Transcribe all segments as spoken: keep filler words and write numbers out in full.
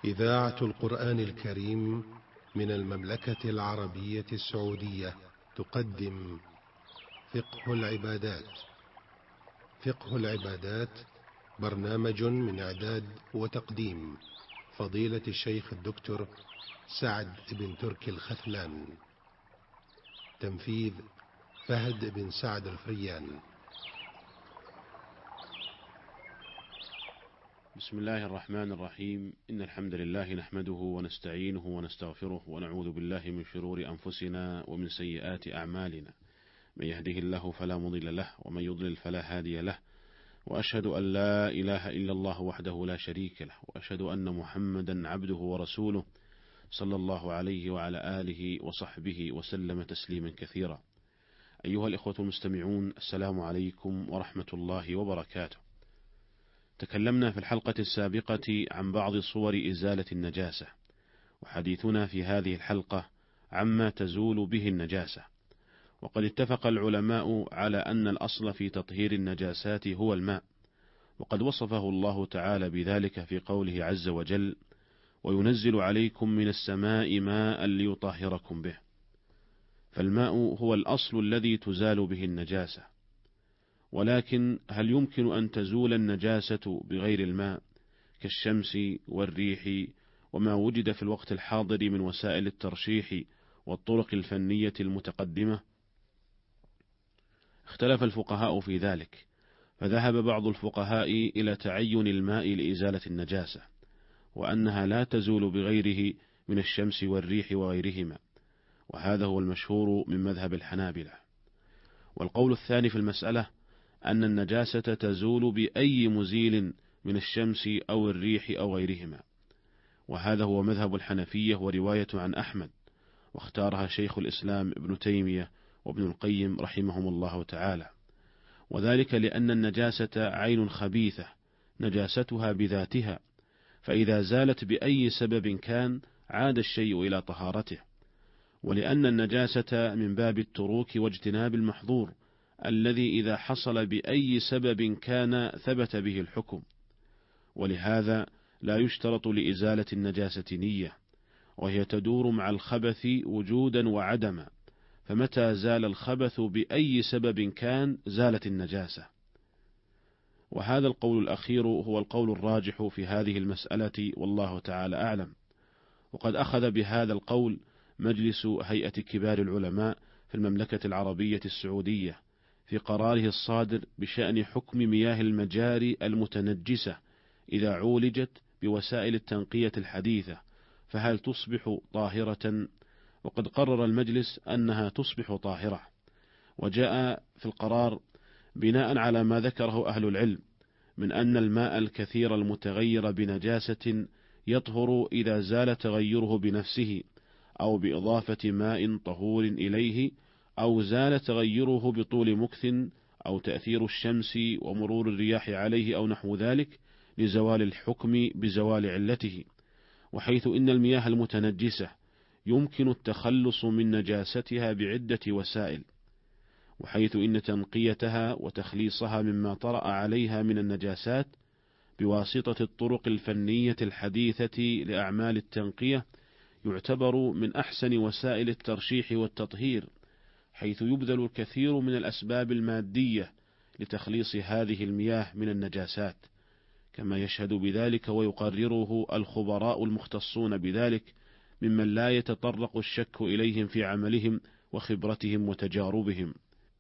إذاعة القرآن الكريم من المملكة العربية السعودية تقدم فقه العبادات. فقه العبادات برنامج من إعداد وتقديم فضيلة الشيخ الدكتور سعد بن تركي الخثلان. تنفيذ فهد بن سعد الفريان. بسم الله الرحمن الرحيم. إن الحمد لله نحمده ونستعينه ونستغفره ونعوذ بالله من شرور أنفسنا ومن سيئات أعمالنا. من يهده الله فلا مضل له ومن يضلل فلا هادي له، وأشهد أن لا إله إلا الله وحده لا شريك له، وأشهد أن محمدا عبده ورسوله صلى الله عليه وعلى آله وصحبه وسلم تسليما كثيرا. أيها الإخوة المستمعون، السلام عليكم ورحمة الله وبركاته. تكلمنا في الحلقة السابقة عن بعض صور إزالة النجاسة، وحديثنا في هذه الحلقة عما تزول به النجاسة. وقد اتفق العلماء على أن الأصل في تطهير النجاسات هو الماء، وقد وصفه الله تعالى بذلك في قوله عز وجل: وينزل عليكم من السماء ماء ليطهركم به. فالماء هو الأصل الذي تزال به النجاسة. ولكن هل يمكن أن تزول النجاسة بغير الماء كالشمس والريح وما وجد في الوقت الحاضر من وسائل الترشيح والطرق الفنية المتقدمة؟ اختلف الفقهاء في ذلك، فذهب بعض الفقهاء إلى تعين الماء لإزالة النجاسة، وأنها لا تزول بغيره من الشمس والريح وغيرهما، وهذا هو المشهور من مذهب الحنابلة. والقول الثاني في المسألة أن النجاسة تزول بأي مزيل من الشمس أو الريح أو غيرهما، وهذا هو مذهب الحنفية ورواية عن أحمد، واختارها شيخ الإسلام ابن تيمية وابن القيم رحمهم الله تعالى. وذلك لأن النجاسة عين خبيثة نجاستها بذاتها، فإذا زالت بأي سبب كان عاد الشيء إلى طهارته، ولأن النجاسة من باب التروك واجتناب المحظور الذي إذا حصل بأي سبب كان ثبت به الحكم. ولهذا لا يشترط لإزالة النجاسة نية، وهي تدور مع الخبث وجودا وعدما، فمتى زال الخبث بأي سبب كان زالت النجاسة. وهذا القول الأخير هو القول الراجح في هذه المسألة، والله تعالى أعلم. وقد أخذ بهذا القول مجلس هيئة كبار العلماء في المملكة العربية السعودية في قراره الصادر بشأن حكم مياه المجاري المتنجسة إذا عولجت بوسائل التنقية الحديثة، فهل تصبح طاهرة؟ وقد قرر المجلس أنها تصبح طاهرة. وجاء في القرار بناء على ما ذكره أهل العلم من أن الماء الكثير المتغير بنجاسة يطهر إذا زال تغيره بنفسه أو بإضافة ماء طهور إليه، أو زال تغيره بطول مكث أو تأثير الشمس ومرور الرياح عليه أو نحو ذلك لزوال الحكم بزوال علته. وحيث إن المياه المتنجسة يمكن التخلص من نجاستها بعدة وسائل، وحيث إن تنقيتها وتخليصها مما طرأ عليها من النجاسات بواسطة الطرق الفنية الحديثة لأعمال التنقية يعتبر من أحسن وسائل الترشيح والتطهير، حيث يبذل الكثير من الأسباب المادية لتخليص هذه المياه من النجاسات، كما يشهد بذلك ويقرره الخبراء المختصون بذلك ممن لا يتطرق الشك إليهم في عملهم وخبرتهم وتجاربهم.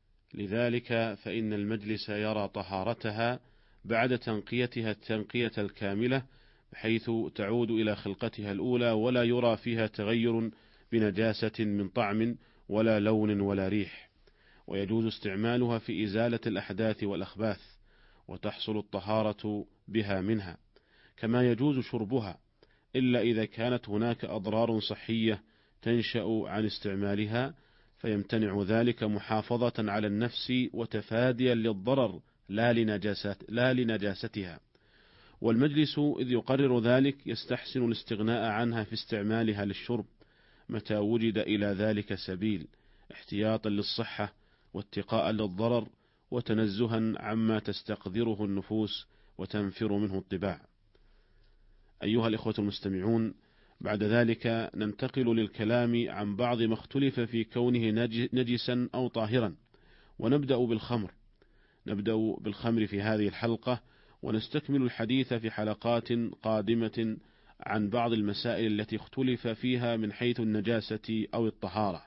لذلك فإن المجلس يرى طهارتها بعد تنقيتها التنقية الكاملة، بحيث تعود إلى خلقتها الأولى ولا يرى فيها تغير بنجاسة من طعم ولا لون ولا ريح، ويجوز استعمالها في إزالة الأحداث والأخباث، وتحصل الطهارة بها منها، كما يجوز شربها، إلا إذا كانت هناك أضرار صحية تنشأ عن استعمالها، فيمتنع ذلك محافظة على النفس وتفاديا للضرر لا لنجاست لا لنجاستها. والمجلس إذ يقرر ذلك يستحسن الاستغناء عنها في استعمالها للشرب متى وجد إلى ذلك سبيل، احتياطا للصحة واتقاء للضرر وتنزها عما تستقذره النفوس وتنفر منه الطباع. أيها الإخوة المستمعون، بعد ذلك ننتقل للكلام عن بعض ما اختلف في كونه نجسا أو طاهرا، ونبدأ بالخمر. نبدأ بالخمر في هذه الحلقة، ونستكمل الحديث في حلقات قادمة عن بعض المسائل التي اختلف فيها من حيث النجاسة أو الطهارة.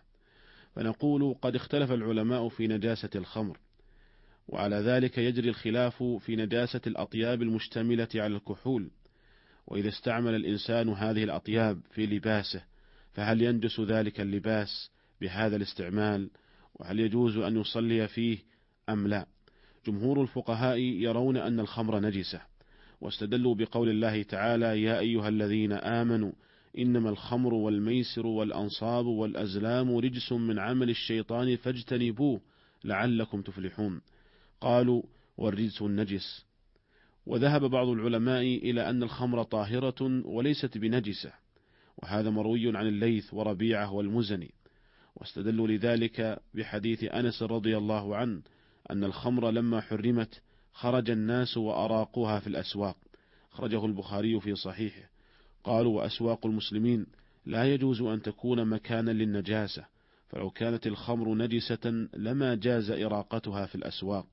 فنقول قد اختلف العلماء في نجاسة الخمر، وعلى ذلك يجري الخلاف في نجاسة الأطياب المشتملة على الكحول. وإذا استعمل الإنسان هذه الأطياب في لباسه فهل ينجس ذلك اللباس بهذا الاستعمال؟ وهل يجوز أن يصلي فيه أم لا؟ جمهور الفقهاء يرون أن الخمر نجسة، واستدلوا بقول الله تعالى: يا أيها الذين آمنوا إنما الخمر والميسر والأنصاب والأزلام رجس من عمل الشيطان فاجتنبوه لعلكم تفلحون. قالوا: والرجس النجس. وذهب بعض العلماء إلى أن الخمر طاهرة وليست بنجسة، وهذا مروي عن الليث وربيعة والمزني، واستدلوا لذلك بحديث أنس رضي الله عنه أن الخمر لما حرمت خرج الناس وأراقوها في الأسواق، خرجه البخاري في صحيحه. قالوا: وأسواق المسلمين لا يجوز أن تكون مكانا للنجاسة، فلو كانت الخمر نجسة لما جاز إراقتها في الأسواق.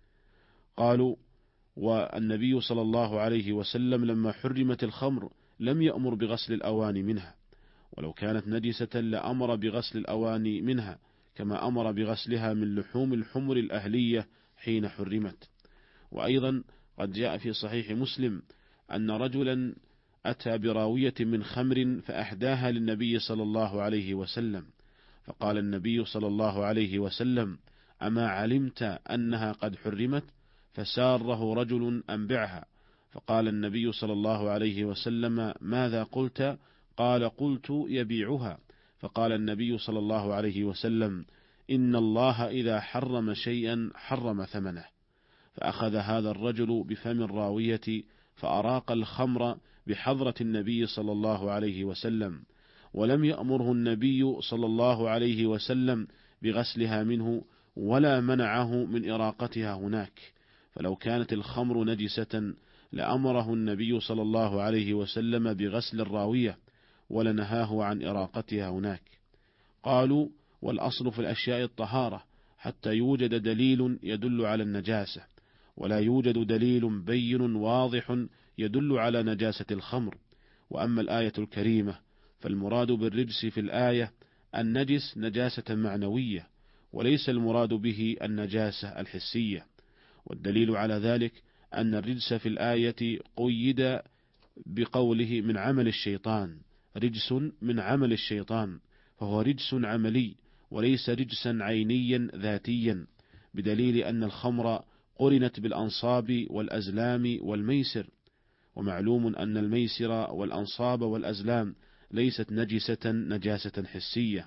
قالوا: والنبي صلى الله عليه وسلم لما حرمت الخمر لم يأمر بغسل الأواني منها، ولو كانت نجسة لأمر بغسل الأواني منها، كما أمر بغسلها من لحوم الحمر الأهلية حين حرمت. وأيضا قد جاء في صحيح مسلم أن رجلا أتى براوية من خمر فأحداها للنبي صلى الله عليه وسلم، فقال النبي صلى الله عليه وسلم: أما علمت أنها قد حرمت؟ فساره رجل أنبعها، فقال النبي صلى الله عليه وسلم: ماذا قلت؟ قال: قلت يبيعها. فقال النبي صلى الله عليه وسلم: إن الله إذا حرم شيئا حرم ثمنه. فأخذ هذا الرجل بفم الراوية فأراق الخمر بحضرة النبي صلى الله عليه وسلم، ولم يأمره النبي صلى الله عليه وسلم بغسلها منه ولا منعه من إراقتها هناك. فلو كانت الخمر نجسة لأمره النبي صلى الله عليه وسلم بغسل الراوية ولنهاه عن إراقتها هناك. قالوا: والأصل في الأشياء الطهارة حتى يوجد دليل يدل على النجاسة، ولا يوجد دليل بين واضح يدل على نجاسة الخمر. وأما الآية الكريمة فالمراد بالرجس في الآية النجس نجاسة معنوية، وليس المراد به النجاسة الحسية. والدليل على ذلك أن الرجس في الآية قيد بقوله من عمل الشيطان، رجس من عمل الشيطان، فهو رجس عملي وليس رجسا عينيا ذاتيا، بدليل أن الخمر قرنت بالأنصاب والأزلام والميسر، ومعلوم أن الميسر والأنصاب والأزلام ليست نجسة نجاسة حسية.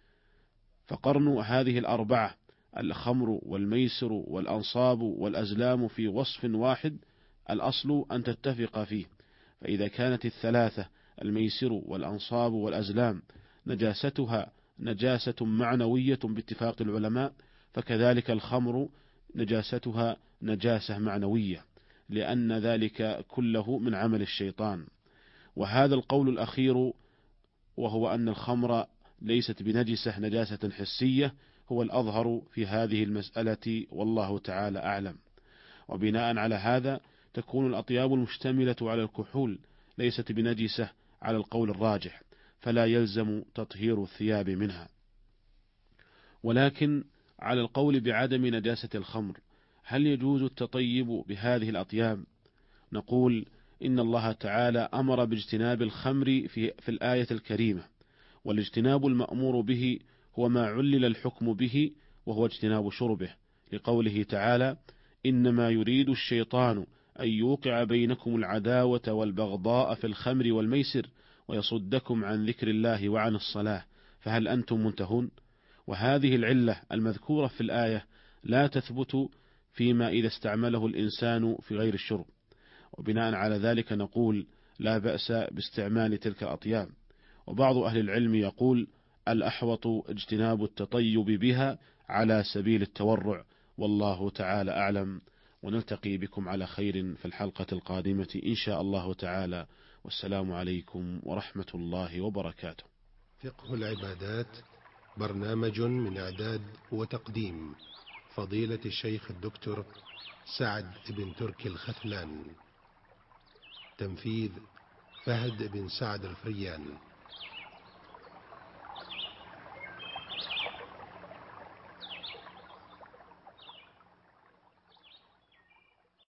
فقرن هذه الأربعة الخمر والميسر والأنصاب والأزلام في وصف واحد الأصل أن تتفق فيه، فإذا كانت الثلاثة الميسر والأنصاب والأزلام نجاستها نجاسة معنوية باتفاق العلماء، فكذلك الخمر نجاستها نجاسة معنوية، لأن ذلك كله من عمل الشيطان. وهذا القول الأخير وهو أن الخمر ليست بنجسة نجاسة حسية هو الأظهر في هذه المسألة، والله تعالى أعلم. وبناء على هذا تكون الأطياب المشتملة على الكحول ليست بنجسة على القول الراجح، فلا يلزم تطهير الثياب منها. ولكن على القول بعدم نجاسة الخمر هل يجوز التطيب بهذه الأطياب؟ نقول إن الله تعالى أمر باجتناب الخمر في, في الآية الكريمة، والاجتناب المأمور به هو ما علل الحكم به، وهو اجتناب شربه، لقوله تعالى: إنما يريد الشيطان أن يوقع بينكم العداوة والبغضاء في الخمر والميسر ويصدكم عن ذكر الله وعن الصلاة فهل أنتم منتهون؟ وهذه العلة المذكورة في الآية لا تثبت فيما إذا استعمله الإنسان في غير الشرب، وبناء على ذلك نقول لا بأس باستعمال تلك الأطياب. وبعض أهل العلم يقول الأحوط اجتناب التطيب بها على سبيل التورع، والله تعالى أعلم. ونلتقي بكم على خير في الحلقة القادمة إن شاء الله تعالى، والسلام عليكم ورحمة الله وبركاته. فقه العبادات برنامج من إعداد وتقديم فضيلة الشيخ الدكتور سعد بن تركي الختلان. تنفيذ فهد بن سعد الفريان.